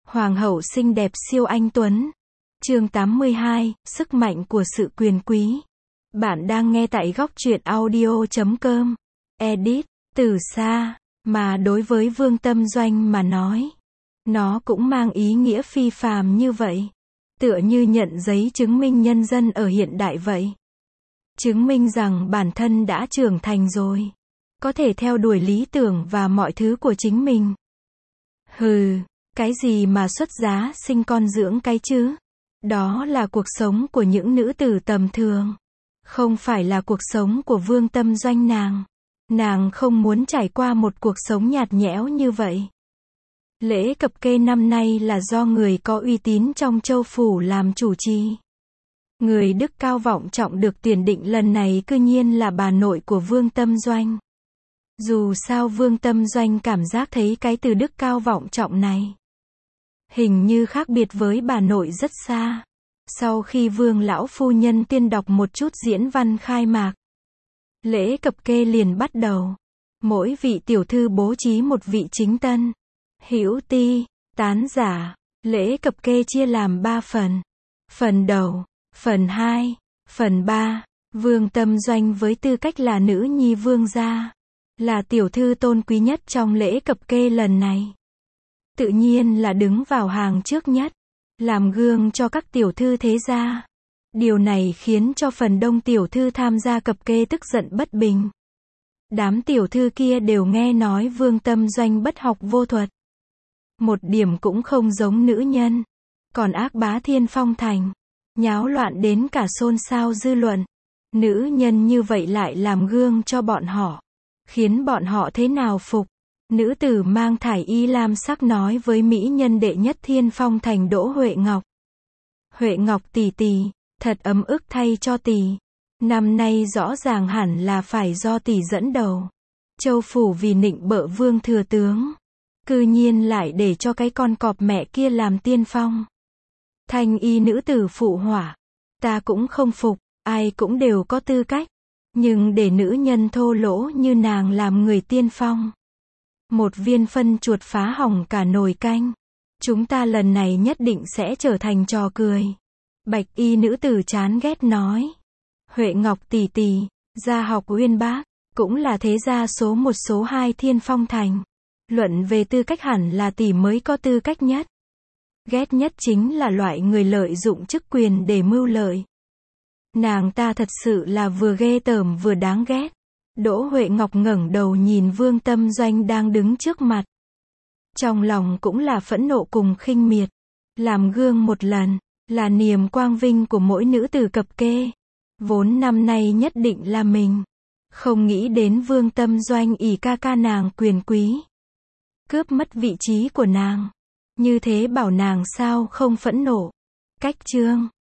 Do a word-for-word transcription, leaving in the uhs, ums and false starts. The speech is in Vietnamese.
Hoàng hậu xinh đẹp siêu anh tuấn. Chương tám mươi hai, sức mạnh của sự quyền quý. Bạn đang nghe tại góc truyện audio chấm com. Edit, từ xa, mà đối với Vương Tâm Doanh mà nói, nó cũng mang ý nghĩa phi phàm như vậy. Tựa như nhận giấy chứng minh nhân dân ở hiện đại vậy. Chứng minh rằng bản thân đã trưởng thành rồi. Có thể theo đuổi lý tưởng và mọi thứ của chính mình. Hừ, cái gì mà xuất giá sinh con dưỡng cái chứ? Đó là cuộc sống của những nữ tử tầm thường. Không phải là cuộc sống của Vương Tâm Doanh nàng. Nàng không muốn trải qua một cuộc sống nhạt nhẽo như vậy. Lễ cập kê năm nay là do người có uy tín trong châu phủ làm chủ trì. Người đức cao vọng trọng được tuyển định lần này cư nhiên là bà nội của Vương Tâm Doanh. Dù sao Vương Tâm Doanh cảm giác thấy cái từ đức cao vọng trọng này hình như khác biệt với bà nội rất xa. Sau khi Vương lão phu nhân tuyên đọc một chút diễn văn khai mạc, lễ cập kê liền bắt đầu. Mỗi vị tiểu thư bố trí một vị chính tân, hữu ti, tán giả. Lễ cập kê chia làm ba phần. Phần đầu, phần hai, phần ba. Vương Tâm Doanh với tư cách là nữ nhi vương gia, là tiểu thư tôn quý nhất trong lễ cập kê lần này. Tự nhiên là đứng vào hàng trước nhất, làm gương cho các tiểu thư thế gia. Điều này khiến cho phần đông tiểu thư tham gia cập kê tức giận bất bình. Đám tiểu thư kia đều nghe nói Vương Tâm Doanh bất học vô thuật. Một điểm cũng không giống nữ nhân. Còn ác bá thiên phong thành. Nháo loạn đến cả xôn xao dư luận. Nữ nhân như vậy lại làm gương cho bọn họ. Khiến bọn họ thế nào phục. Nữ tử mang thải y lam sắc nói với mỹ nhân đệ nhất thiên phong thành Đỗ Huệ Ngọc. Huệ Ngọc tỷ tỷ, thật ấm ức thay cho tỷ. Năm nay rõ ràng hẳn là phải do tỷ dẫn đầu. Châu phủ vì nịnh bợ Vương thừa tướng, cư nhiên lại để cho cái con cọp mẹ kia làm tiên phong. Thanh y nữ tử phụ hỏa. Ta cũng không phục, ai cũng đều có tư cách. Nhưng để nữ nhân thô lỗ như nàng làm người tiên phong. Một viên phân chuột phá hỏng cả nồi canh. Chúng ta lần này nhất định sẽ trở thành trò cười. Bạch y nữ tử chán ghét nói. Huệ Ngọc tỷ tỷ, gia học uyên bác, cũng là thế gia số một số hai thiên phong thành. Luận về tư cách hẳn là tỷ mới có tư cách nhất. Ghét nhất chính là loại người lợi dụng chức quyền để mưu lợi. Nàng ta thật sự là vừa ghê tởm vừa đáng ghét. Đỗ Huệ Ngọc ngẩng đầu nhìn Vương Tâm Doanh đang đứng trước mặt. Trong lòng cũng là phẫn nộ cùng khinh miệt. Làm gương một lần, là niềm quang vinh của mỗi nữ tử cập kê. Vốn năm nay nhất định là mình. Không nghĩ đến Vương Tâm Doanh ỷ ca ca nàng quyền quý. Cướp mất vị trí của nàng. Như thế bảo nàng sao không phẫn nộ. Cách chương